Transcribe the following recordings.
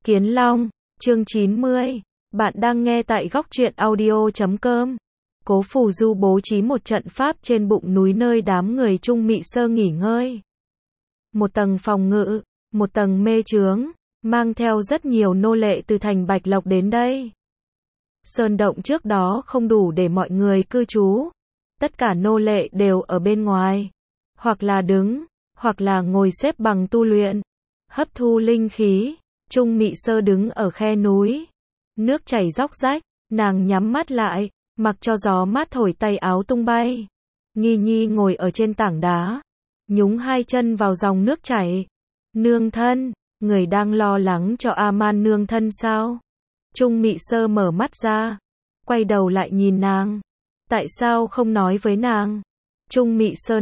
Kiến Long, chương 90. Bạn đang nghe tại góc truyện audio.com. Cố Phù Du bố trí một trận pháp trên bụng núi nơi đám người Trung Mị Sơ nghỉ ngơi. Một tầng phòng ngự, một tầng mê chướng, mang theo rất nhiều nô lệ từ thành Bạch Lộc đến đây. Sơn động trước đó không đủ để mọi người cư trú. Tất cả nô lệ đều ở bên ngoài. Hoặc là đứng, hoặc là ngồi xếp bằng tu luyện. Hấp thu linh khí. Trung Mị Sơ đứng ở khe núi. Nước chảy róc rách, nàng nhắm mắt lại, mặc cho gió mát thổi tay áo tung bay. Nghi Nhi ngồi ở trên tảng đá, nhúng hai chân vào dòng nước chảy. Nương thân, người đang lo lắng cho A-man nương thân sao? Trung Mị Sơ mở mắt ra, quay đầu lại nhìn nàng. Tại sao không nói với nàng? Trung Mị Sơ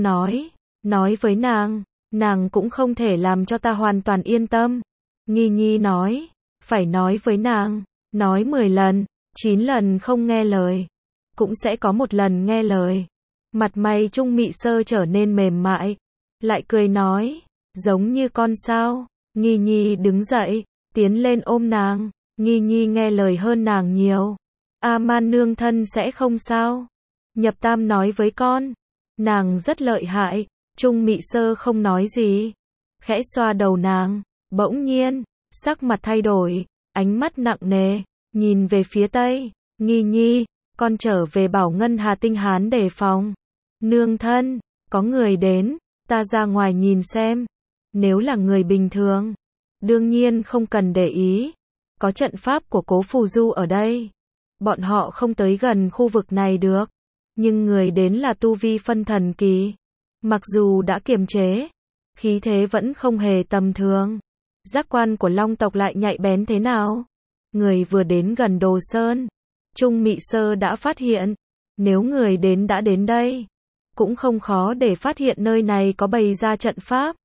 nói với nàng cũng không thể làm cho ta hoàn toàn yên tâm. Nghi Nhi nói, phải nói với nàng, nói 10 lần, 9 lần không nghe lời, cũng sẽ có một lần nghe lời. Mặt mày Trung Mị Sơ trở nên mềm mại, lại cười nói, giống như con sao. Nghi Nhi đứng dậy, tiến lên ôm nàng. Nghi Nhi nghe lời hơn nàng nhiều. A-man nương thân sẽ không sao. Nhập Tam nói với con, nàng rất lợi hại. Trung Mị Sơ không nói gì, khẽ xoa đầu nàng. Bỗng nhiên, sắc mặt thay đổi, ánh mắt nặng nề, nhìn về phía tây. Nghi Nhi, con trở về bảo Ngân Hà Tinh Hán đề phòng. Nương thân, có người đến, ta ra ngoài nhìn xem. Nếu là người bình thường, đương nhiên không cần để ý. Có trận pháp của Cố Phù Du ở đây, bọn họ không tới gần khu vực này được. Nhưng người đến là tu vi phân thần kỳ. Mặc dù đã kiềm chế, khí thế vẫn không hề tầm thường. Giác quan của Long tộc lại nhạy bén thế nào? Người vừa đến gần Đồ Sơn, Trung Mị Sơ đã phát hiện. Nếu người đến đã đến đây, cũng không khó để phát hiện nơi này có bày ra trận pháp.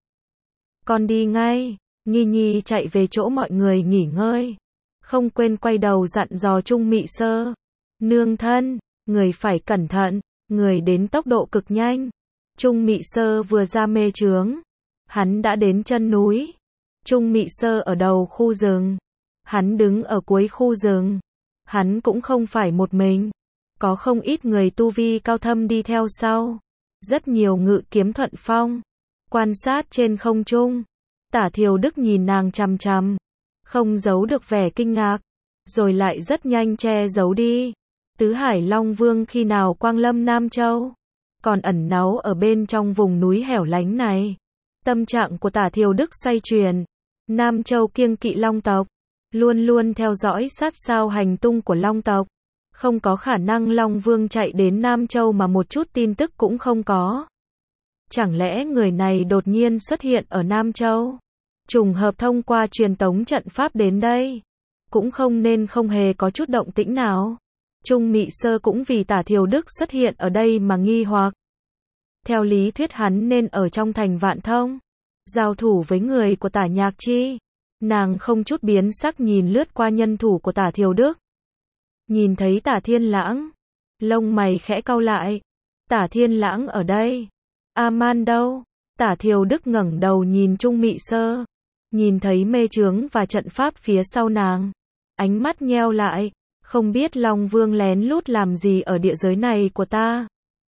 Con đi ngay. Nghi Nhi chạy về chỗ mọi người nghỉ ngơi, không quên quay đầu dặn dò Trung Mị Sơ. Nương thân, người phải cẩn thận, người đến tốc độ cực nhanh. Trung Mị Sơ vừa ra mê chướng, hắn đã đến chân núi. Trung Mị Sơ ở đầu khu rừng, hắn đứng ở cuối khu rừng. Hắn cũng không phải một mình, có không ít người tu vi cao thâm đi theo sau. Rất nhiều ngự kiếm thuận phong, quan sát trên không trung. Tả Thiều Đức nhìn nàng chằm chằm, không giấu được vẻ kinh ngạc, rồi lại rất nhanh che giấu đi. Tứ Hải Long Vương khi nào quang lâm Nam Châu, còn ẩn náu ở bên trong vùng núi hẻo lánh này. Tâm trạng của Tả Thiều Đức xoay chuyển. Nam Châu kiêng kỵ Long tộc, luôn luôn theo dõi sát sao hành tung của Long tộc. Không có khả năng Long Vương chạy đến Nam Châu mà một chút tin tức cũng không có. Chẳng lẽ người này đột nhiên xuất hiện ở Nam Châu, trùng hợp thông qua truyền tống trận pháp đến đây, cũng không nên không hề có chút động tĩnh nào. Trung Mị Sơ cũng vì Tả Thiều Đức xuất hiện ở đây mà nghi hoặc. Theo lý thuyết hắn nên ở trong thành Vạn Thông, giao thủ với người của Tả Nhạc Chi. Nàng không chút biến sắc nhìn lướt qua nhân thủ của Tả Thiều Đức. Nhìn thấy Tả Thiên Lãng, lông mày khẽ cau lại. Tả Thiên Lãng ở đây. A-man đâu? Tả Thiều Đức ngẩng đầu nhìn Trung Mị Sơ, nhìn thấy mê chướng và trận pháp phía sau nàng, ánh mắt nheo lại. Không biết Long Vương lén lút làm gì ở địa giới này của ta?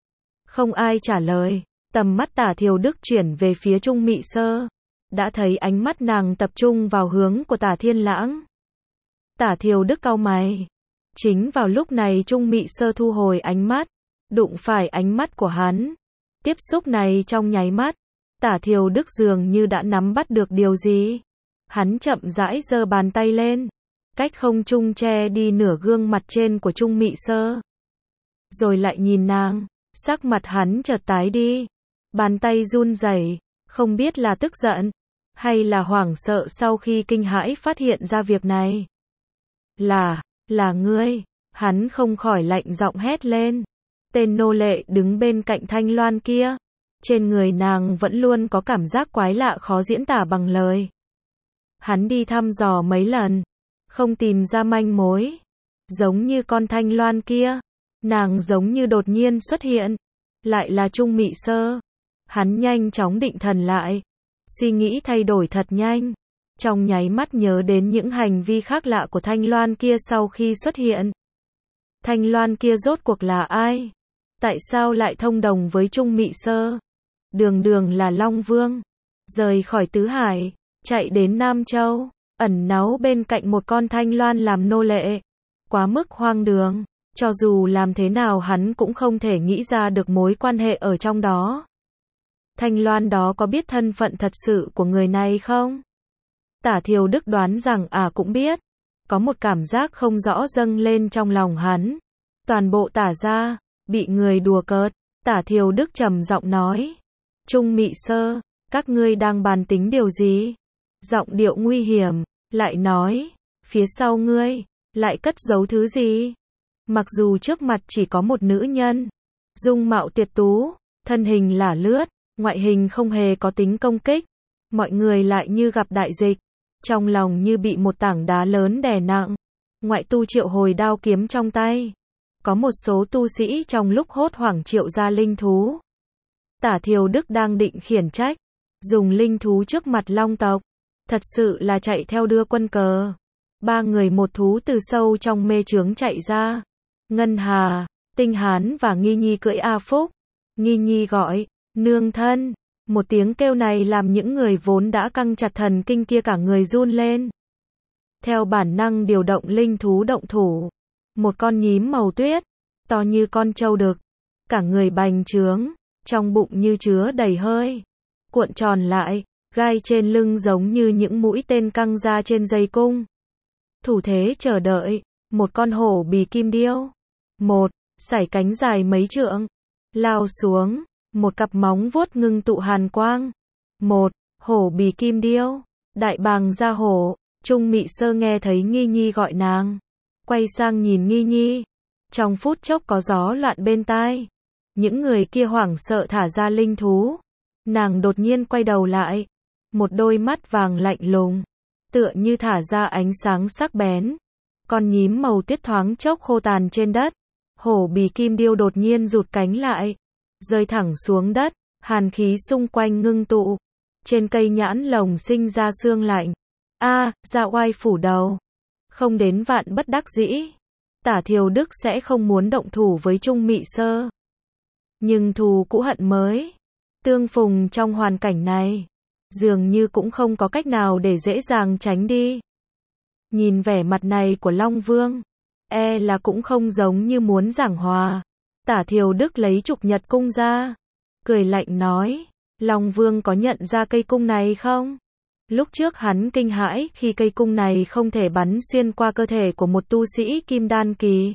Không ai trả lời. Tầm mắt Tả Thiều Đức chuyển về phía Trung Mị Sơ, đã thấy ánh mắt nàng tập trung vào hướng của Tả Thiên Lãng. Tả Thiều Đức cau mày. Chính vào lúc này Trung Mị Sơ thu hồi ánh mắt, đụng phải ánh mắt của hắn. Tiếp xúc này trong nháy mắt, Tả Thiều Đức dường như đã nắm bắt được điều gì. Hắn chậm rãi giơ bàn tay lên, cách không trung che đi nửa gương mặt trên của Trung Mị Sơ. Rồi lại nhìn nàng, sắc mặt hắn chợt tái đi. Bàn tay run rẩy, không biết là tức giận, hay là hoảng sợ sau khi kinh hãi phát hiện ra việc này. Là ngươi. Hắn không khỏi lạnh giọng hét lên. Tên nô lệ đứng bên cạnh Thanh Loan kia, trên người nàng vẫn luôn có cảm giác quái lạ khó diễn tả bằng lời. Hắn đi thăm dò mấy lần, không tìm ra manh mối. Giống như con Thanh Loan kia, nàng giống như đột nhiên xuất hiện, lại là Trung Mị Sơ. Hắn nhanh chóng định thần lại, suy nghĩ thay đổi thật nhanh. trong nháy mắt nhớ đến những hành vi khác lạ của Thanh Loan kia sau khi xuất hiện. Thanh Loan kia rốt cuộc là ai? Tại sao lại thông đồng với Trung Mị Sơ? Đường đường là Long Vương, rời khỏi Tứ Hải, chạy đến Nam Châu, ẩn náu bên cạnh một con Thanh Loan làm nô lệ. Quá mức hoang đường, cho dù làm thế nào hắn cũng không thể nghĩ ra được mối quan hệ ở trong đó. Thanh Loan đó có biết thân phận thật sự của người này không? Tả Thiều Đức đoán rằng cũng biết. Có một cảm giác không rõ dâng lên trong lòng hắn. Toàn bộ Tả gia bị người đùa cợt. Tả Thiều Đức trầm giọng nói. Trung Mị Sơ, các ngươi đang bàn tính điều gì? Giọng điệu nguy hiểm, lại nói, phía sau ngươi, lại cất giấu thứ gì? Mặc dù trước mặt chỉ có một nữ nhân, dung mạo tuyệt tú, thân hình lả lướt, ngoại hình không hề có tính công kích, mọi người lại như gặp đại dịch, trong lòng như bị một tảng đá lớn đè nặng. Ngoại tu triệu hồi đao kiếm trong tay. Có một số tu sĩ trong lúc hốt hoảng triệu ra linh thú. Tả Thiều Đức đang định khiển trách, dùng linh thú trước mặt Long tộc, thật sự là chạy theo đưa quân cờ. Ba người một thú từ sâu trong mê chướng chạy ra. Ngân Hà, Tinh Hán và Nghi Nhi cưỡi A Phúc. Nghi Nhi gọi, nương thân. Một tiếng kêu này làm những người vốn đã căng chặt thần kinh kia cả người run lên. Theo bản năng điều động linh thú động thủ. Một con nhím màu tuyết, to như con trâu đực, cả người bành trướng, trong bụng như chứa đầy hơi, cuộn tròn lại, gai trên lưng giống như những mũi tên căng ra trên dây cung. Thủ thế chờ đợi, một con hổ bì kim điêu, sải cánh dài mấy trượng, lao xuống, một cặp móng vuốt ngưng tụ hàn quang. Hổ bì kim điêu, đại bàng ra hổ. Trung Mị Sơ nghe thấy Nghi Nhi gọi nàng, quay sang nhìn Nghi Nhi. Trong phút chốc có gió loạn bên tai. Những người kia hoảng sợ thả ra linh thú. Nàng đột nhiên quay đầu lại, một đôi mắt vàng lạnh lùng, tựa như thả ra ánh sáng sắc bén. Con nhím màu tuyết thoáng chốc khô tàn trên đất. Hổ bì kim điêu đột nhiên rụt cánh lại, rơi thẳng xuống đất, hàn khí xung quanh ngưng tụ. Trên cây nhãn lồng sinh ra sương lạnh. Dạ oai phủ đầu. Không đến vạn bất đắc dĩ, Tả Thiều Đức sẽ không muốn động thủ với Trung Mị Sơ. Nhưng thù cũ hận mới, tương phùng trong hoàn cảnh này, dường như cũng không có cách nào để dễ dàng tránh đi. Nhìn vẻ mặt này của Long Vương, là cũng không giống như muốn giảng hòa. Tả Thiều Đức lấy trục nhật cung ra, cười lạnh nói, Long Vương có nhận ra cây cung này không? Lúc trước hắn kinh hãi khi cây cung này không thể bắn xuyên qua cơ thể của một tu sĩ kim đan kỳ.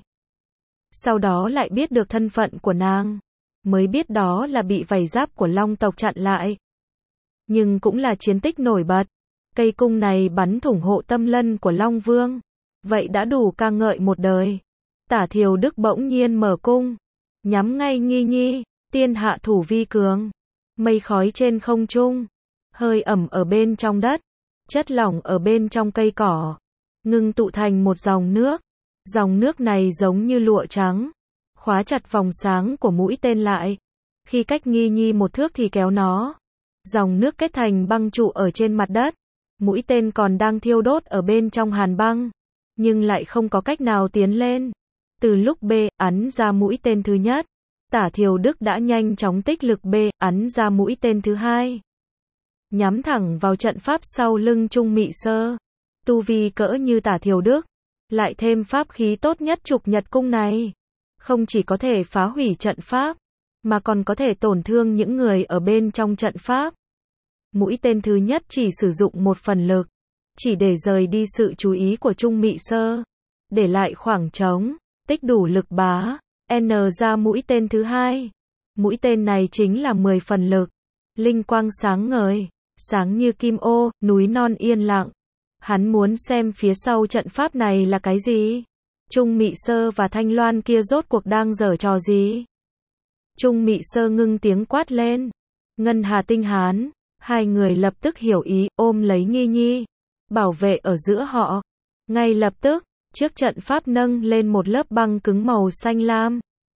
Sau đó lại biết được thân phận của nàng, mới biết đó là bị vảy giáp của Long tộc chặn lại. Nhưng cũng là chiến tích nổi bật. Cây cung này bắn thủng hộ tâm lân của Long Vương. Vậy đã đủ ca ngợi một đời. Tả Thiều Đức bỗng nhiên mở cung, nhắm ngay Nghi Nhi. Tiên hạ thủ vi cường. Mây khói trên không trung, hơi ẩm ở bên trong đất, chất lỏng ở bên trong cây cỏ, ngưng tụ thành một dòng nước. Dòng nước này giống như lụa trắng, khóa chặt vòng sáng của mũi tên lại. Khi cách Nghi Nhi một thước thì kéo nó. Dòng nước kết thành băng trụ ở trên mặt đất. Mũi tên còn đang thiêu đốt ở bên trong hàn băng, nhưng lại không có cách nào tiến lên. Từ lúc ấn ra mũi tên thứ nhất, Tả Thiều Đức đã nhanh chóng tích lực ấn ra mũi tên thứ hai, nhắm thẳng vào trận pháp sau lưng Trung Mị Sơ. Tu vi cỡ như Tả Thiều Đức, lại thêm pháp khí tốt nhất trục nhật cung này, không chỉ có thể phá hủy trận pháp, mà còn có thể tổn thương những người ở bên trong trận pháp. Mũi tên thứ nhất chỉ sử dụng một phần lực, chỉ để rời đi sự chú ý của Trung Mị Sơ, để lại khoảng trống, tích đủ lực bá ra mũi tên thứ hai. Mũi tên này chính là 10 phần lực, linh quang sáng ngời, sáng như kim ô, núi non yên lặng. Hắn muốn xem phía sau trận pháp này là cái gì? Trung Mị Sơ và Thanh Loan kia rốt cuộc đang giở trò gì? Trung Mị Sơ ngưng tiếng quát lên. Ngân Hà Tinh Hán, hai người lập tức hiểu ý, ôm lấy Nghi Nhi, bảo vệ ở giữa họ. Ngay lập tức, trước trận pháp nâng lên một lớp băng cứng màu xanh lam,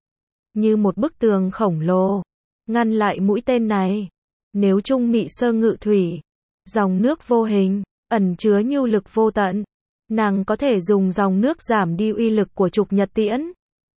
như một bức tường khổng lồ, ngăn lại mũi tên này. Nếu Trung Mị Sơ ngự thủy, dòng nước vô hình, ẩn chứa nhu lực vô tận. Nàng có thể dùng dòng nước giảm đi uy lực của trục nhật tiễn.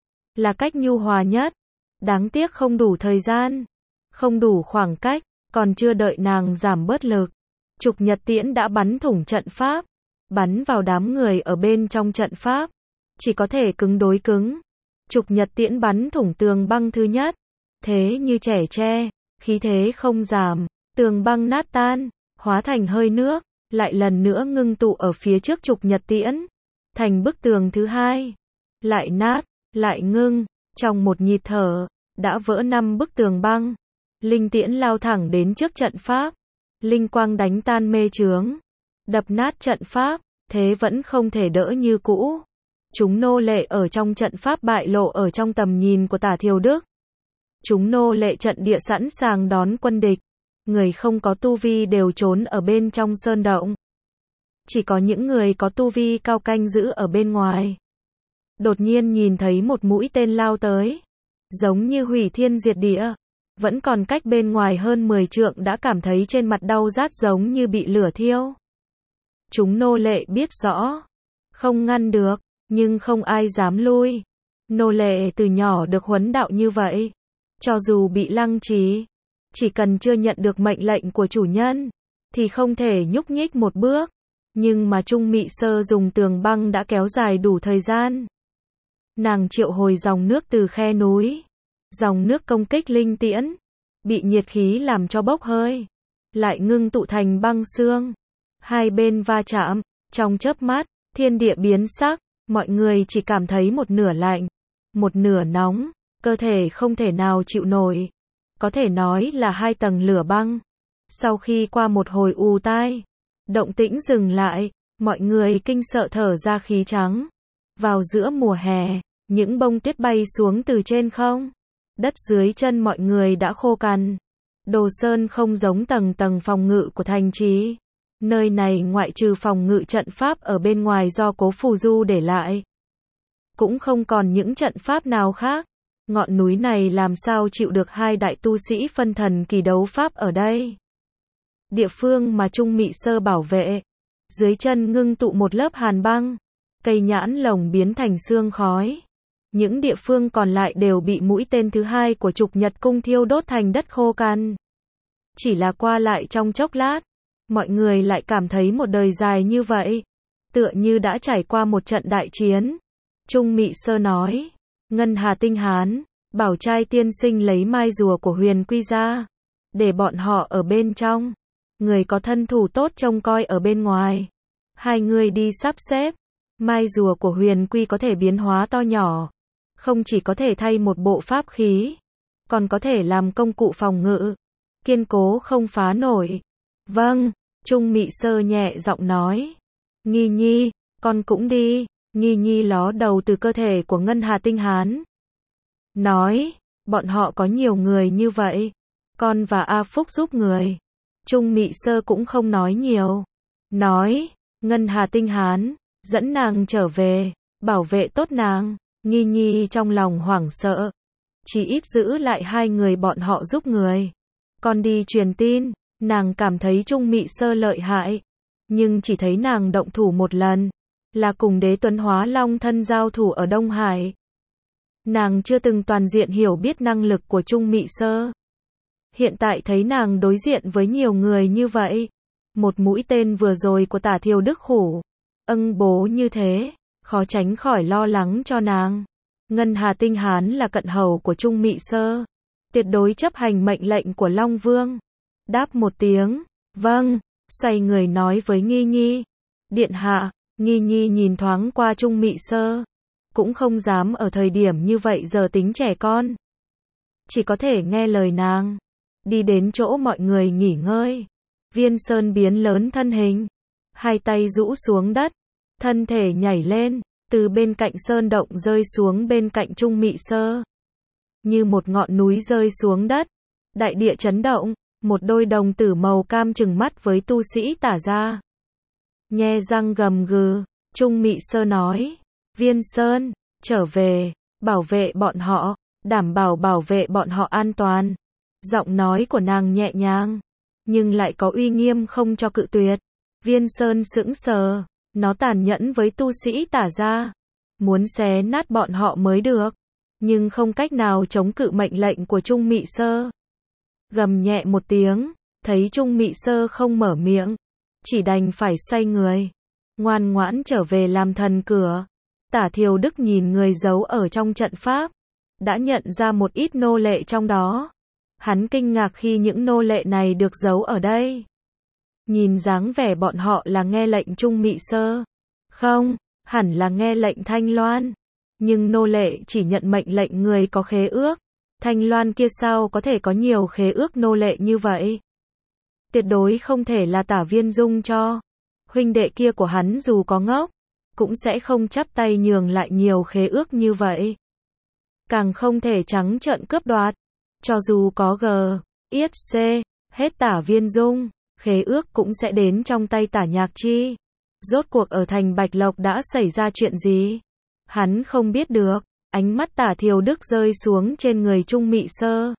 Là cách nhu hòa nhất. Đáng tiếc không đủ thời gian. Không đủ khoảng cách. Còn chưa đợi nàng giảm bớt lực. Trục nhật tiễn đã bắn thủng trận pháp. Bắn vào đám người ở bên trong trận pháp. Chỉ có thể cứng đối cứng. Trục nhật tiễn bắn thủng tường băng thứ nhất. Thế như trẻ tre. Khí thế không giảm. Tường băng nát tan. Hóa thành hơi nước. Lại lần nữa ngưng tụ ở phía trước trục nhật tiễn. Thành bức tường thứ hai. Lại nát. Lại ngưng. Trong một nhịp thở. Đã vỡ 5 bức tường băng. Linh tiễn lao thẳng đến trước trận pháp. Linh quang đánh tan mê chướng. Đập nát trận pháp. Thế vẫn không thể đỡ như cũ. Chúng nô lệ ở trong trận pháp bại lộ ở trong tầm nhìn của Tả Thiều Đức. Chúng nô lệ trận địa sẵn sàng đón quân địch. Người không có tu vi đều trốn ở bên trong sơn động. Chỉ có những người có tu vi cao canh giữ ở bên ngoài. Đột nhiên nhìn thấy một mũi tên lao tới. Giống như hủy thiên diệt địa. Vẫn còn cách bên ngoài hơn 10 trượng đã cảm thấy trên mặt đau rát giống như bị lửa thiêu. Chúng nô lệ biết rõ. Không ngăn được. Nhưng không ai dám lui. Nô lệ từ nhỏ được huấn đạo như vậy. Cho dù bị lăng trì. Chỉ cần chưa nhận được mệnh lệnh của chủ nhân. Thì không thể nhúc nhích một bước. Nhưng mà Trung Mị Sơ dùng tường băng đã kéo dài đủ thời gian. Nàng triệu hồi dòng nước từ khe núi. Dòng nước công kích linh tiễn. Bị nhiệt khí làm cho bốc hơi. Lại ngưng tụ thành băng xương. Hai bên va chạm. Trong chớp mắt, thiên địa biến sắc. Mọi người chỉ cảm thấy một nửa lạnh. Một nửa nóng. Cơ thể không thể nào chịu nổi. Có thể nói là 2 tầng lửa băng. Sau khi qua một hồi ù tai. Động tĩnh dừng lại. Mọi người kinh sợ thở ra khí trắng. Vào giữa mùa hè. Những bông tuyết bay xuống từ trên không. Đất dưới chân mọi người đã khô cằn. Đồ Sơn không giống tầng tầng phòng ngự của thành trì. Nơi này ngoại trừ phòng ngự trận pháp ở bên ngoài do Cố Phù Du để lại. Cũng không còn những trận pháp nào khác. Ngọn núi này làm sao chịu được 2 đại tu sĩ phân thần kỳ đấu pháp ở đây. Địa phương mà Trung Mị Sơ bảo vệ. Dưới chân ngưng tụ một lớp hàn băng. Cây nhãn lồng biến thành sương khói. Những địa phương còn lại đều bị mũi tên thứ hai của trục nhật cung thiêu đốt thành đất khô cằn. Chỉ là qua lại trong chốc lát. Mọi người lại cảm thấy một đời dài như vậy. Tựa như đã trải qua một trận đại chiến. Trung Mị Sơ nói. Ngân Hà Tinh Hán. Bảo trai tiên sinh lấy mai rùa của Huyền Quy ra. Để bọn họ ở bên trong. Người có thân thủ tốt trông coi ở bên ngoài. 2 người đi sắp xếp. Mai rùa của Huyền Quy có thể biến hóa to nhỏ. Không chỉ có thể thay một bộ pháp khí. Còn có thể làm công cụ phòng ngự. Kiên cố không phá nổi. Vâng. Trung Mị Sơ nhẹ giọng nói. Nghi Nhi, con cũng đi. Nghi Nhi ló đầu từ cơ thể của Ngân Hà Tinh Hán. Nói, bọn họ có nhiều người như vậy. Con và A Phúc giúp người. Trung Mị Sơ cũng không nói nhiều. Nói, Ngân Hà Tinh Hán, dẫn nàng trở về, bảo vệ tốt nàng. Nghi Nhi trong lòng hoảng sợ. Chỉ ít giữ lại 2 người bọn họ giúp người. Con đi truyền tin. Nàng cảm thấy Trung Mị Sơ lợi hại. Nhưng chỉ thấy nàng động thủ một lần. Là cùng Đế Tuấn Hóa Long thân giao thủ ở Đông Hải. Nàng chưa từng toàn diện hiểu biết năng lực của Trung Mị Sơ. Hiện tại thấy nàng đối diện với nhiều người như vậy. Một mũi tên vừa rồi của Tả Thiều Đức khủ. Bố như thế. Khó tránh khỏi lo lắng cho nàng. Ngân Hà Tinh Hán là cận hầu của Trung Mị Sơ. Tuyệt đối chấp hành mệnh lệnh của Long Vương. Đáp một tiếng. Vâng. Xoay người nói với Nghi Nhi. Điện hạ. Nghi Nhi nhìn thoáng qua Trung Mị Sơ. Cũng không dám ở thời điểm như vậy giờ tính trẻ con. Chỉ có thể nghe lời nàng. Đi đến chỗ mọi người nghỉ ngơi. Viên Sơn biến lớn thân hình. 2 tay rũ xuống đất. Thân thể nhảy lên. Từ bên cạnh sơn động rơi xuống bên cạnh Trung Mị Sơ. Như một ngọn núi rơi xuống đất. Đại địa chấn động. Một đôi đồng tử màu cam trừng mắt với tu sĩ Tả gia. Nhe răng gầm gừ. Trung Mị Sơ nói. Viên Sơn, trở về, bảo vệ bọn họ, đảm bảo vệ bọn họ an toàn. Giọng nói của nàng nhẹ nhàng, nhưng lại có uy nghiêm không cho cự tuyệt. Viên Sơn sững sờ, nó tàn nhẫn với tu sĩ Tả gia, muốn xé nát bọn họ mới được, nhưng không cách nào chống cự mệnh lệnh của Trung Mị Sơ. Gầm nhẹ một tiếng, thấy Trung Mị Sơ không mở miệng, chỉ đành phải xoay người, ngoan ngoãn trở về làm thần cửa. Tả Thiều Đức nhìn người giấu ở trong trận pháp, đã nhận ra một ít nô lệ trong đó. Hắn kinh ngạc khi những nô lệ này được giấu ở đây. Nhìn dáng vẻ bọn họ là nghe lệnh Trung Mị Sơ. Không, hẳn là nghe lệnh Thanh Loan. Nhưng nô lệ chỉ nhận mệnh lệnh người có khế ước. Thanh Loan kia sao có thể có nhiều khế ước nô lệ như vậy? Tuyệt đối không thể là Tả Viên Dung cho. Huynh đệ kia của hắn dù có ngốc, cũng sẽ không chắp tay nhường lại nhiều khế ước như vậy. Càng không thể trắng trợn cướp đoạt. Cho dù có yết c, hết Tả Viên Dung, khế ước cũng sẽ đến trong tay Tả Nhạc Chi. Rốt cuộc ở thành Bạch Lộc đã xảy ra chuyện gì? Hắn không biết được. Ánh mắt Tả Thiều Đức rơi xuống trên người Trung Mị Sơ.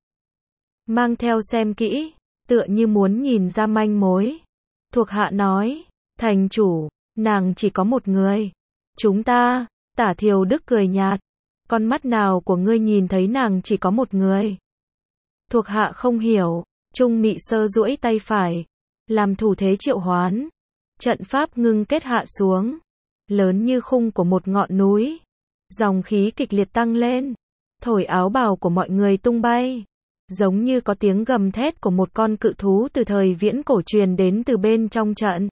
Mang theo xem kỹ, tựa như muốn nhìn ra manh mối. Thuộc hạ nói, thành chủ, nàng chỉ có một người. Chúng ta, Tả Thiều Đức cười nhạt. Con mắt nào của ngươi nhìn thấy nàng chỉ có một người? Thuộc hạ không hiểu. Trung Mị Sơ duỗi tay phải, làm thủ thế triệu hoán. Trận pháp ngưng kết hạ xuống, lớn như khung của một ngọn núi. Dòng khí kịch liệt tăng lên, thổi áo bào của mọi người tung bay, giống như có tiếng gầm thét của một con cự thú từ thời viễn cổ truyền đến từ bên trong trận.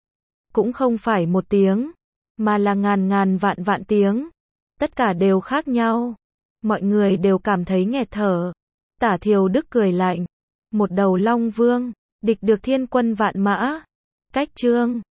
Cũng không phải một tiếng, mà là ngàn ngàn vạn vạn tiếng. Tất cả đều khác nhau. Mọi người đều cảm thấy nghẹt thở. Tả Thiều Đức cười lạnh. Một đầu Long Vương, địch được thiên quân vạn mã. Cách chương